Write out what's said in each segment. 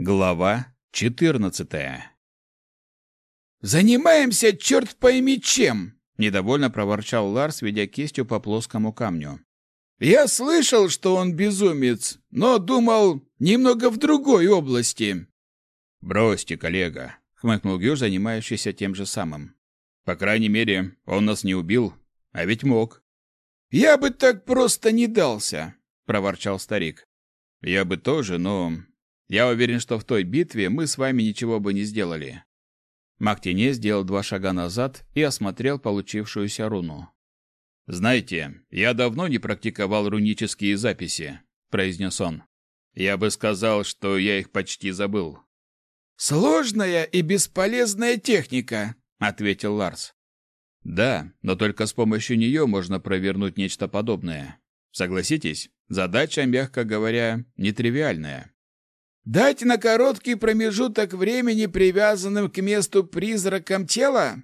Глава 14. «Занимаемся, черт пойми чем!» — недовольно проворчал Ларс, ведя кистью по плоскому камню. «Я слышал, что он безумец, но думал немного в другой области». «Бросьте, коллега», — хмыкнул Гюш, занимающийся тем же самым. «По крайней мере, он нас не убил, а ведь мог». «Я бы так просто не дался», — проворчал старик. «Я бы тоже, но я уверен, что в той битве мы с вами ничего бы не сделали». Маг Теней сделал 2 шага назад и осмотрел получившуюся руну. «Знаете, я давно не практиковал рунические записи», — произнес он. «Я бы сказал, что я их почти забыл». «Сложная и бесполезная техника», — ответил Ларс. «Да, но только с помощью нее можно провернуть нечто подобное. Согласитесь, задача, мягко говоря, нетривиальная». «Дать на короткий промежуток времени привязанным к месту призракам тела?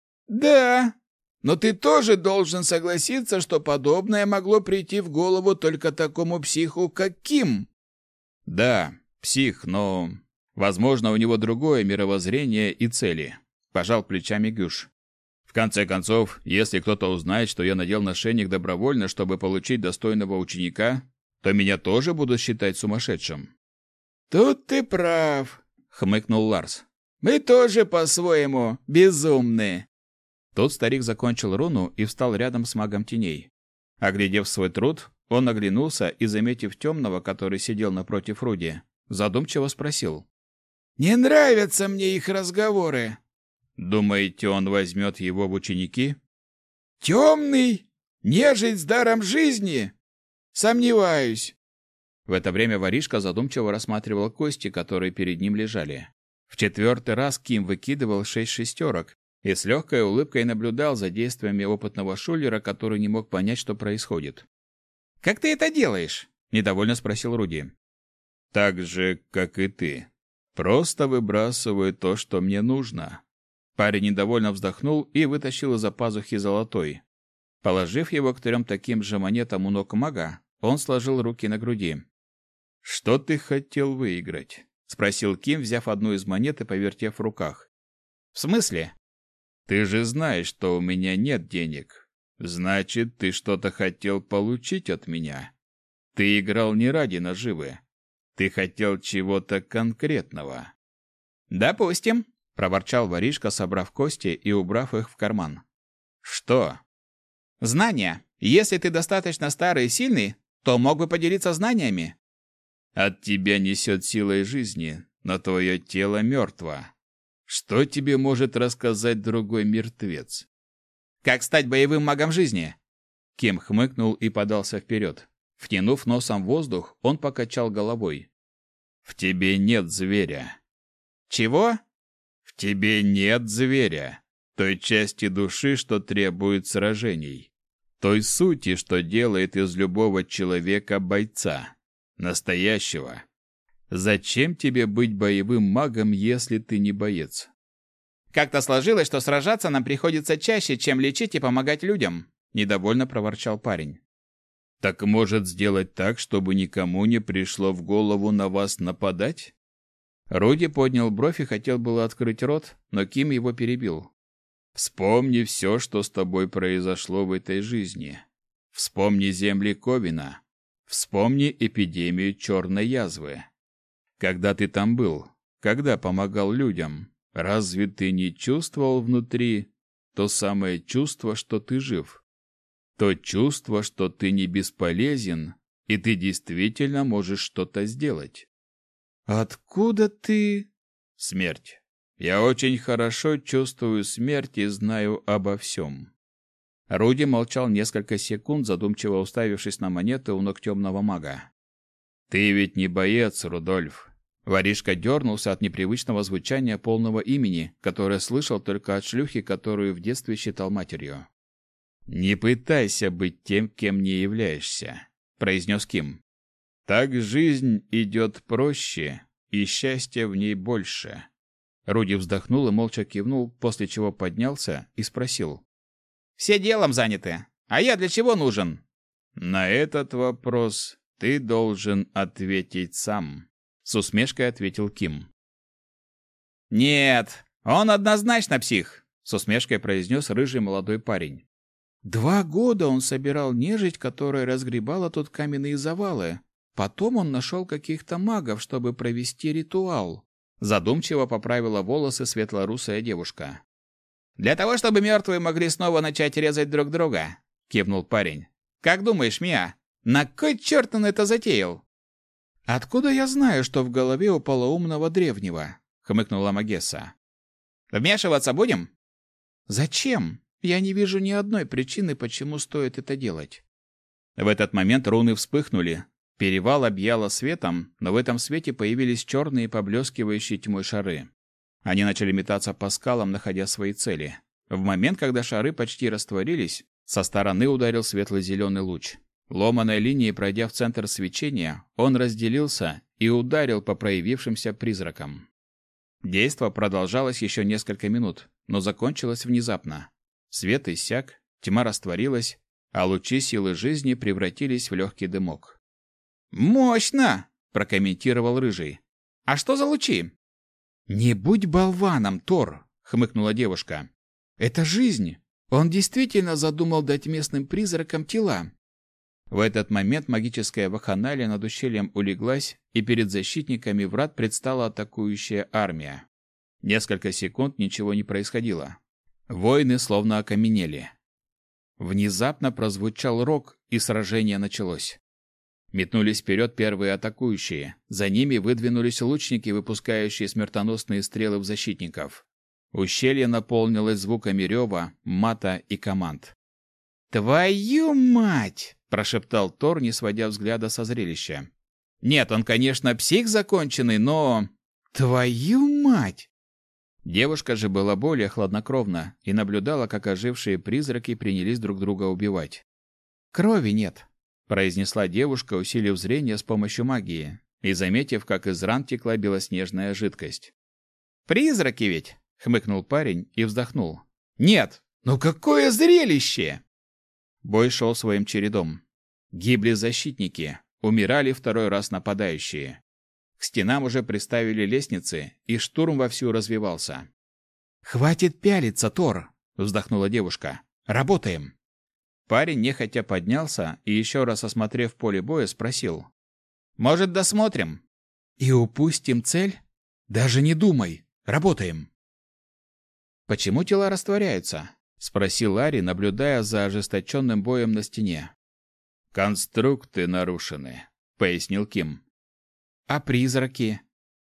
Да, но ты тоже должен согласиться, что подобное могло прийти в голову только такому психу, как Ким». «Да, псих, но, возможно, у него другое мировоззрение и цели», – пожал плечами Гюш. «В конце концов, если кто-то узнает, что я надел нашейник добровольно, чтобы получить достойного ученика, то меня тоже будут считать сумасшедшим». «Тут ты прав», — хмыкнул Ларс. «Мы тоже по-своему безумны». Тут старик закончил руну и встал рядом с магом теней. Оглядев свой труд, он оглянулся и, заметив темного, который сидел напротив Руди, задумчиво спросил. «Не нравятся мне их разговоры». «Думаете, он возьмет его в ученики?» «Темный? Нежить с даром жизни? Сомневаюсь». В это время воришка задумчиво рассматривал кости, которые перед ним лежали. В 4-й раз Ким выкидывал 6 шестерок и с легкой улыбкой наблюдал за действиями опытного шулера, который не мог понять, что происходит. «Как ты это делаешь?» – недовольно спросил Руди. «Так же, как и ты. Просто выбрасываю то, что мне нужно». Парень недовольно вздохнул и вытащил из-за пазухи золотой. Положив его к 3 таким же монетам у ног мага, он сложил руки на груди. «Что ты хотел выиграть?» — спросил Ким, взяв одну из монет и повертев в руках. «В смысле?» «Ты же знаешь, что у меня нет денег. Значит, ты что-то хотел получить от меня. Ты играл не ради наживы. Ты хотел чего-то конкретного». «Допустим», — проворчал воришка, собрав кости и убрав их в карман. «Что?» «Знания. Если ты достаточно старый и сильный, то мог бы поделиться знаниями». «От тебя несет силой жизни, но твое тело мертво. Что тебе может рассказать другой мертвец?» «Как стать боевым магом жизни?» Ким хмыкнул и подался вперед. Втянув носом воздух, он покачал головой. «В тебе нет зверя». «Чего?» «В тебе нет зверя, той части души, что требует сражений, той сути, что делает из любого человека бойца. Настоящего. Зачем тебе быть боевым магом, если ты не боец?» «Как-то сложилось, что сражаться нам приходится чаще, чем лечить и помогать людям», — недовольно проворчал парень. «Так может сделать так, чтобы никому не пришло в голову на вас нападать?» Руди поднял бровь и хотел было открыть рот, но Ким его перебил. «Вспомни все, что с тобой произошло в этой жизни. Вспомни земли Ковина. Вспомни эпидемию черной язвы. Когда ты там был, когда помогал людям, разве ты не чувствовал внутри то самое чувство, что ты жив? То чувство, что ты не бесполезен, и ты действительно можешь что-то сделать?» «Откуда ты...» «Смерть. Я очень хорошо чувствую смерть и знаю обо всем». Руди молчал несколько секунд, задумчиво уставившись на монеты у ног темного мага. «Ты ведь не боец, Рудольф». Воришка дернулся от непривычного звучания полного имени, которое слышал только от шлюхи, которую в детстве считал матерью. «Не пытайся быть тем, кем не являешься», — произнес Ким. «Так жизнь идет проще, и счастья в ней больше». Руди вздохнул и молча кивнул, после чего поднялся и спросил. «Все делом заняты. А я для чего нужен?» «На этот вопрос ты должен ответить сам», с усмешкой ответил Ким. Нет, он однозначно псих, с усмешкой произнес рыжий молодой парень. 2 года он собирал нежить, которая разгребала тут каменные завалы. Потом он нашел каких-то магов, чтобы провести ритуал. Задумчиво поправила волосы светлорусая девушка. Для того, чтобы мертвые могли снова начать резать друг друга, кивнул парень. Как думаешь, Мия, на кой черт он это затеял? Откуда я знаю, что в голове у полоумного древнего? Хмыкнула Магесса. Вмешиваться будем? Зачем? Я не вижу ни одной причины, почему стоит это делать. В этот момент руны вспыхнули. Перевал объяло светом, но в этом свете появились черные поблескивающие тьмой шары. Они начали метаться по скалам, находя свои цели. В момент, когда шары почти растворились, со стороны ударил светло-зеленый луч. Ломаной линией, пройдя в центр свечения, он разделился и ударил по проявившимся призракам. Действо продолжалось еще несколько минут, но закончилось внезапно. Свет иссяк, тьма растворилась, а лучи силы жизни превратились в легкий дымок. «Мощно!» – прокомментировал Рыжий. «А что за лучи?» «Не будь болваном, Тор!» – хмыкнула девушка. «Это жизнь! Он действительно задумал дать местным призракам тела!» В этот момент магическая вакханалия над ущельем улеглась, и перед защитниками врат предстала атакующая армия. Несколько секунд ничего не происходило. Воины словно окаменели. Внезапно прозвучал рог, и сражение началось. Метнулись вперед первые атакующие. За ними выдвинулись лучники, выпускающие смертоносные стрелы в защитников. Ущелье наполнилось звуками рева, мата и команд. «Твою мать!» – прошептал Тор, не сводя взгляда со зрелища. «Нет, он, конечно, псих законченный, но... Твою мать!» Девушка же была более хладнокровна и наблюдала, как ожившие призраки принялись друг друга убивать. «Крови нет», – произнесла девушка, усилив зрение с помощью магии, и заметив, как из ран текла белоснежная жидкость. «Призраки ведь!» – хмыкнул парень и вздохнул. «Нет, ну какое зрелище!» Бой шел своим чередом. Гибли защитники, умирали второй раз нападающие. К стенам уже приставили лестницы, и штурм вовсю развивался. «Хватит пялиться, Тор!» – вздохнула девушка. «Работаем!» Парень нехотя поднялся и, еще раз осмотрев поле боя, спросил. «Может, досмотрим?» «И упустим цель? Даже не думай! Работаем!» «Почему тела растворяются?» — спросил Ари, наблюдая за ожесточенным боем на стене. «Конструкты нарушены», — пояснил Ким. «А призраки?»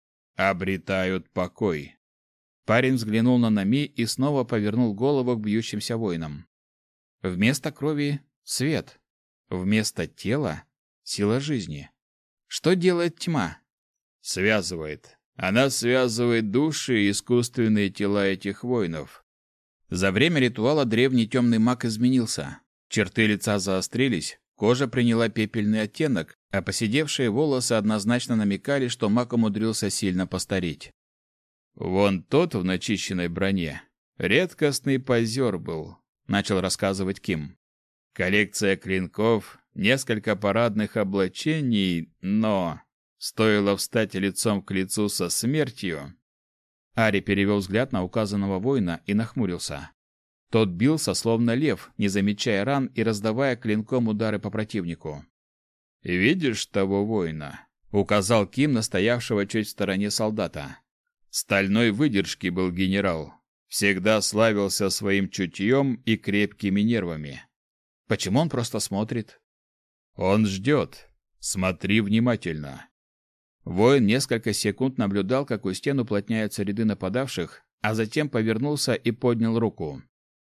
«Обретают покой». Парень взглянул на Нами и снова повернул голову к бьющимся воинам. Вместо крови — свет. Вместо тела — сила жизни. Что делает тьма? Связывает. Она связывает души и искусственные тела этих воинов. За время ритуала древний темный маг изменился. Черты лица заострились, кожа приняла пепельный оттенок, а поседевшие волосы однозначно намекали, что маг умудрился сильно постареть. «Вон тот в начищенной броне. Редкостный позер был», — начал рассказывать Ким. «Коллекция клинков, несколько парадных облачений, но стоило встать лицом к лицу со смертью». Ари перевел взгляд на указанного воина и нахмурился. Тот бился, словно лев, не замечая ран и раздавая клинком удары по противнику. «Видишь того воина?» — указал Ким на стоявшего чуть в стороне солдата. «Стальной выдержки был генерал. Всегда славился своим чутьем и крепкими нервами». «Почему он просто смотрит?» «Он ждет. Смотри внимательно». Воин несколько секунд наблюдал, как у стен уплотняются ряды нападавших, а затем повернулся и поднял руку.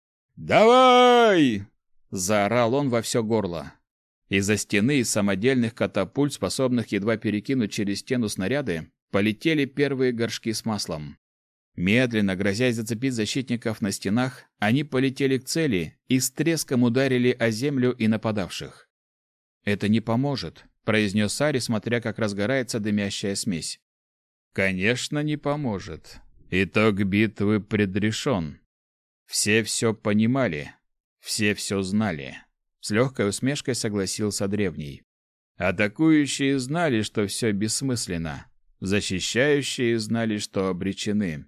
«Давай!» — заорал он во все горло. Из-за стены из самодельных катапульт, способных едва перекинуть через стену снаряды, полетели первые горшки с маслом. Медленно, грозясь зацепить защитников на стенах, они полетели к цели и с треском ударили о землю и нападавших. «Это не поможет», — произнес Ари, смотря, как разгорается дымящая смесь. «Конечно, не поможет. Итог битвы предрешен. Все понимали, все знали». С легкой усмешкой согласился древний. Атакующие знали, что все бессмысленно. Защищающие знали, что обречены.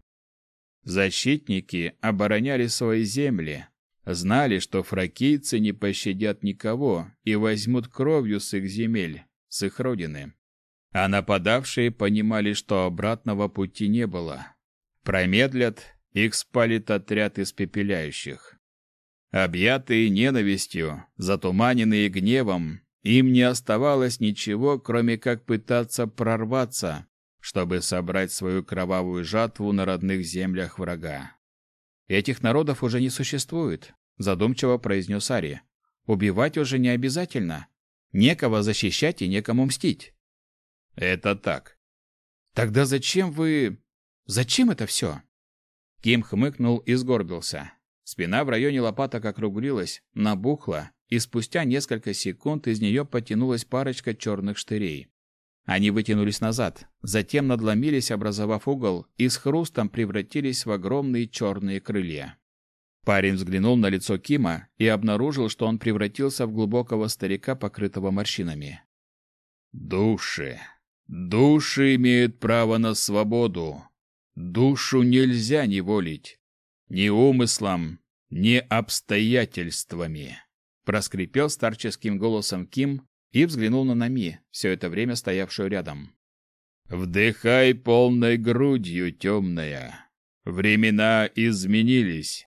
Защитники обороняли свои земли, знали, что фракийцы не пощадят никого и возьмут кровью с их земель, с их родины. А нападавшие понимали, что обратного пути не было. Промедлят, их спалит отряд испепеляющих. Объятые ненавистью, затуманенные гневом, им не оставалось ничего, кроме как пытаться прорваться, чтобы собрать свою кровавую жатву на родных землях врага. «Этих народов уже не существует», — задумчиво произнес Ари. «Убивать уже не обязательно. Некого защищать и некому мстить». «Это так». «Тогда зачем вы... Зачем это все?» Ким хмыкнул и сгорбился. Спина в районе лопаток округлилась, набухла, и спустя несколько секунд из нее потянулась парочка черных штырей. Они вытянулись назад, затем надломились, образовав угол, и с хрустом превратились в огромные черные крылья. Парень взглянул на лицо Кима и обнаружил, что он превратился в глубокого старика, покрытого морщинами. «Души! Души имеют право на свободу! Душу нельзя неволить! Ни умыслом, ни обстоятельствами!» Проскрипел старческим голосом Ким и взглянул на Нами, все это время стоявшую рядом. «Вдыхай полной грудью, темная. Времена изменились.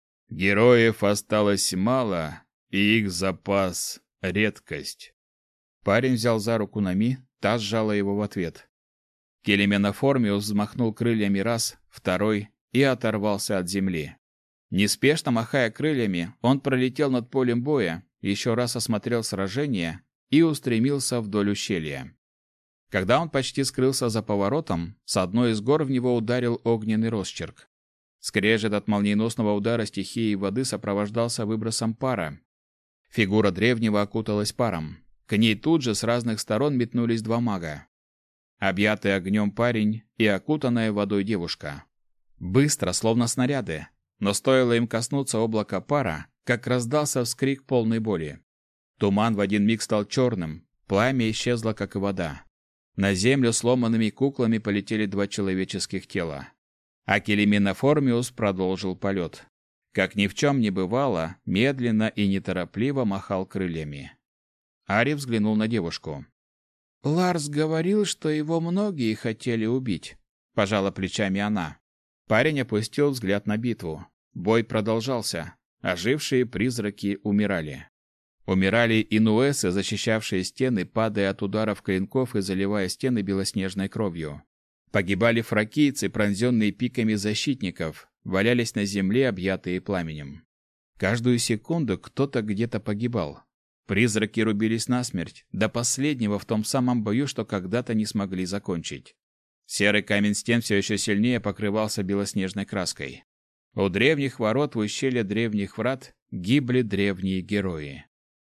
Героев осталось мало, и их запас — редкость». Парень взял за руку Нами, та сжала его в ответ. Келименоформиус взмахнул крыльями раз, второй и оторвался от земли. Неспешно махая крыльями, он пролетел над полем боя, еще раз осмотрел сражение и устремился вдоль ущелья. Когда он почти скрылся за поворотом, с одной из гор в него ударил огненный росчерк. Скрежет от молниеносного удара стихии воды сопровождался выбросом пара. Фигура древнего окуталась паром. К ней тут же с разных сторон метнулись два мага. Объятый огнем парень и окутанная водой девушка. Быстро, словно снаряды. Но стоило им коснуться облака пара, как раздался вскрик полной боли. Туман в один миг стал черным, пламя исчезло, как и вода. На землю сломанными куклами полетели два человеческих тела. А Келименоформиус продолжил полет. Как ни в чем не бывало, медленно и неторопливо махал крыльями. Ари взглянул на девушку. «Ларс говорил, что его многие хотели убить», — пожала плечами она. Парень опустил взгляд на битву. Бой продолжался. Ожившие призраки умирали. Умирали инуэсы, защищавшие стены, падая от ударов клинков и заливая стены белоснежной кровью. Погибали фракийцы, пронзенные пиками защитников, валялись на земле, объятые пламенем. Каждую секунду кто-то где-то погибал. Призраки рубились насмерть, до последнего в том самом бою, что когда-то не смогли закончить. Серый камень стен все еще сильнее покрывался белоснежной краской. У древних ворот в ущелье древних врат гибли древние герои.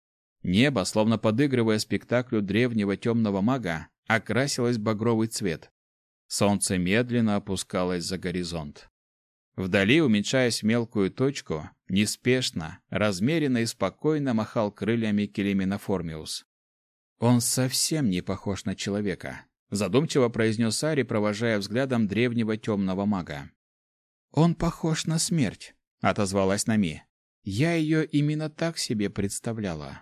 Небо, словно подыгрывая спектаклю древнего темного мага, окрасилось в багровый цвет. Солнце медленно опускалось за горизонт. Вдали, уменьшаясь в мелкую точку, неспешно, размеренно и спокойно махал крыльями Келименоформиус. «Он совсем не похож на человека», — задумчиво произнес Ари, провожая взглядом древнего темного мага. «Он похож на смерть», — отозвалась Нами. «Я ее именно так себе представляла».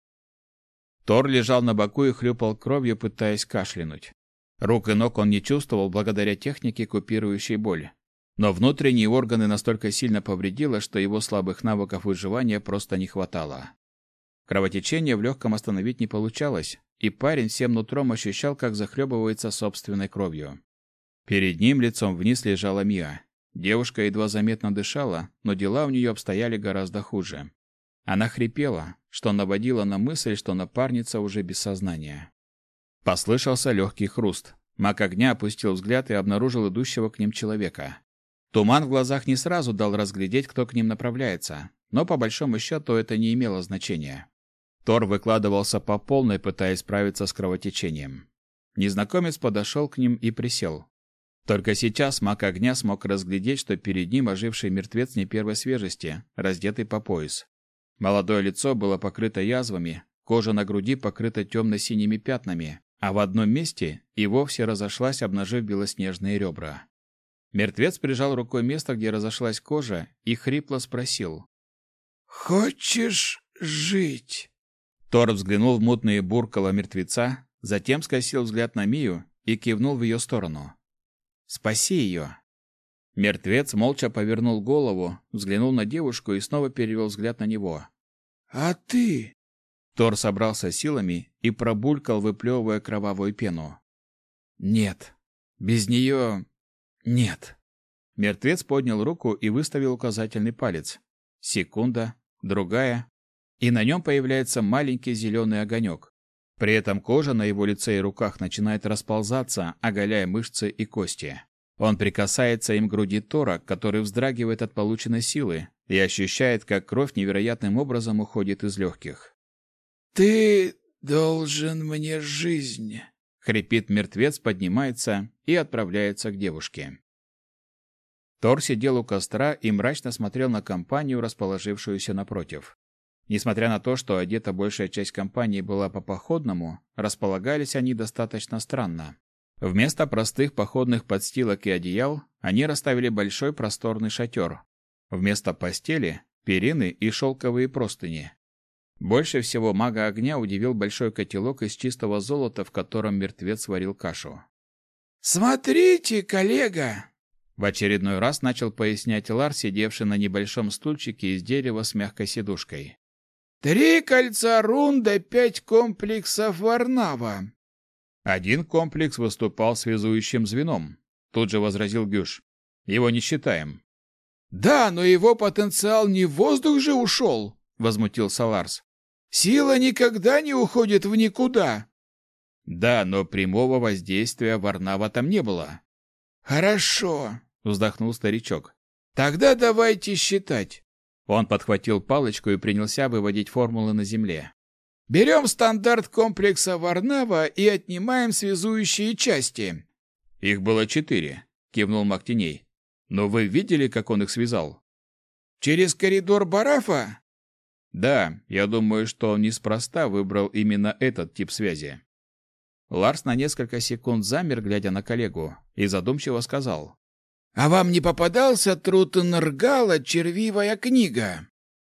Тор лежал на боку и хлюпал кровью, пытаясь кашлянуть. Рук и ног он не чувствовал благодаря технике, купирующей боль. Но внутренние органы настолько сильно повредило, что его слабых навыков выживания просто не хватало. Кровотечение в легком остановить не получалось, и парень всем нутром ощущал, как захлебывается собственной кровью. Перед ним лицом вниз лежала Миа. Девушка едва заметно дышала, но дела у нее обстояли гораздо хуже. Она хрипела, что наводило на мысль, что напарница уже без сознания. Послышался легкий хруст. Маг огня опустил взгляд и обнаружил идущего к ним человека. Туман в глазах не сразу дал разглядеть, кто к ним направляется, но по большому счету это не имело значения. Тор выкладывался по полной, пытаясь справиться с кровотечением. Незнакомец подошел к ним и присел. Только сейчас маг огня смог разглядеть, что перед ним оживший мертвец не первой свежести, раздетый по пояс. Молодое лицо было покрыто язвами, кожа на груди покрыта темно-синими пятнами, а в одном месте и вовсе разошлась, обнажив белоснежные ребра. Мертвец прижал рукой место, где разошлась кожа, и хрипло спросил: «Хочешь жить?» Тор взглянул в мутные буркала мертвеца, затем скосил взгляд на Мию и кивнул в ее сторону. «Спаси ее!» Мертвец молча повернул голову, взглянул на девушку и снова перевел взгляд на него. «А ты?» Тор собрался силами и пробулькал, выплевывая кровавую пену. «Нет. Без нее... нет». Мертвец поднял руку и выставил указательный палец. Секунда, другая, и на нем появляется маленький зеленый огонек. При этом кожа на его лице и руках начинает расползаться, оголяя мышцы и кости. Он прикасается им к груди Тора, который вздрагивает от полученной силы и ощущает, как кровь невероятным образом уходит из легких. «Ты должен мне жизнь», — хрипит мертвец, поднимается и отправляется к девушке. Тор сидел у костра и мрачно смотрел на компанию, расположившуюся напротив. Несмотря на то, что одета большая часть компании была по-походному, располагались они достаточно странно. Вместо простых походных подстилок и одеял они расставили большой просторный шатер. Вместо постели – перины и шелковые простыни. Больше всего мага огня удивил большой котелок из чистого золота, в котором мертвец варил кашу. «Смотрите, коллега!» В очередной раз начал пояснять Лар, сидевший на небольшом стульчике из дерева с мягкой сидушкой. 3 кольца рун да 5 комплексов Варнава. Один комплекс выступал связующим звеном. Тут же возразил Гюш. Его не считаем. Да, но его потенциал не в воздух же ушел, возмутился Ларс. Сила никогда не уходит в никуда. Да, но прямого воздействия Варнава там не было. Хорошо, вздохнул старичок. Тогда давайте считать. Он подхватил палочку и принялся выводить формулы на земле. Берем стандарт комплекса Варнава и отнимаем связующие части. Их было 4, кивнул маг теней. Но вы видели, как он их связал? Через коридор Барафа? Да, я думаю, что он неспроста выбрал именно этот тип связи. Ларс на несколько секунд замер, глядя на коллегу, и задумчиво сказал: «А вам не попадался труд Нргала «Червивая книга»?»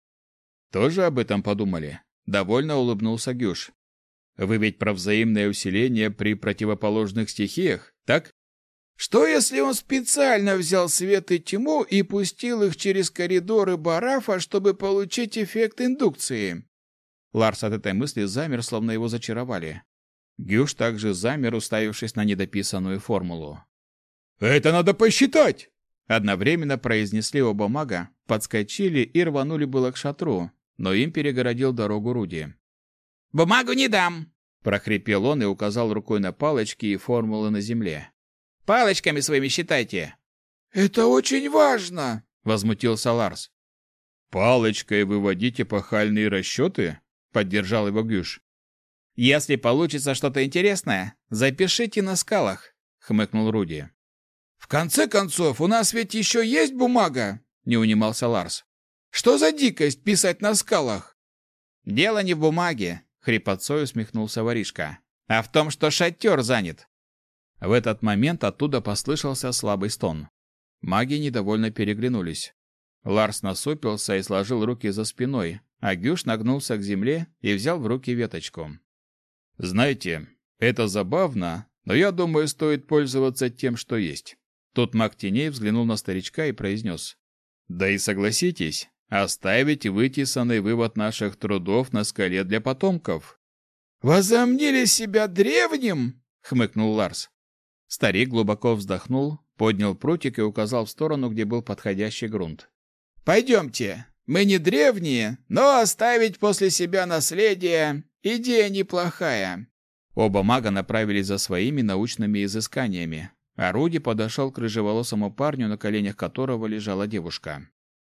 Тоже об этом подумали. Довольно улыбнулся Гюш. Вы ведь про взаимное усиление при противоположных стихиях, так? Что если он специально взял свет и тьму и пустил их через коридоры Барафа, чтобы получить эффект индукции? Ларс от этой мысли замер, словно его зачаровали. Гюш также замер, уставившись на недописанную формулу. «Это надо посчитать!» Одновременно произнесли оба мага, подскочили и рванули было к шатру, но им перегородил дорогу Руди. «Бумагу не дам!» – прохрипел он и указал рукой на палочки и формулы на земле. «Палочками своими считайте!» «Это очень важно!» – возмутился Ларс. «Палочкой выводите эпохальные расчеты?» – поддержал его Гюш. «Если получится что-то интересное, запишите на скалах», – хмыкнул Руди. «В конце концов, у нас ведь еще есть бумага!» – не унимался Ларс. «Что за дикость писать на скалах?» «Дело не в бумаге», — хрипотцой усмехнулся воришка, «а в том, что шатер занят». В этот момент оттуда послышался слабый стон. Маги недовольно переглянулись. Ларс насупился и сложил руки за спиной, а Гюш нагнулся к земле и взял в руки веточку. «Знаете, это забавно, но я думаю, стоит пользоваться тем, что есть». Тут маг теней взглянул на старичка и произнес: «Да и согласитесь, оставить вытесанный вывод наших трудов на скале для потомков». «Возомнили себя древним?» — хмыкнул Ларс. Старик глубоко вздохнул, поднял прутик и указал в сторону, где был подходящий грунт. «Пойдемте. Мы не древние, но оставить после себя наследие — идея неплохая». Оба мага направились за своими научными изысканиями, а Руди подошел к рыжеволосому парню, на коленях которого лежала девушка.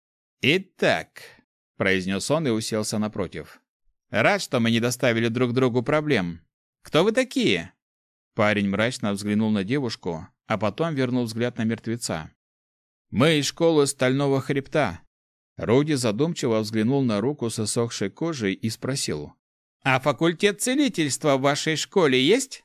«Итак», — произнес он и уселся напротив. «Рад, что мы не доставили друг другу проблем. Кто вы такие?» Парень мрачно взглянул на девушку, а потом вернул взгляд на мертвеца. «Мы из школы Стального Хребта». Руди задумчиво взглянул на руку с иссохшей кожей и спросил: «А факультет целительства в вашей школе есть?»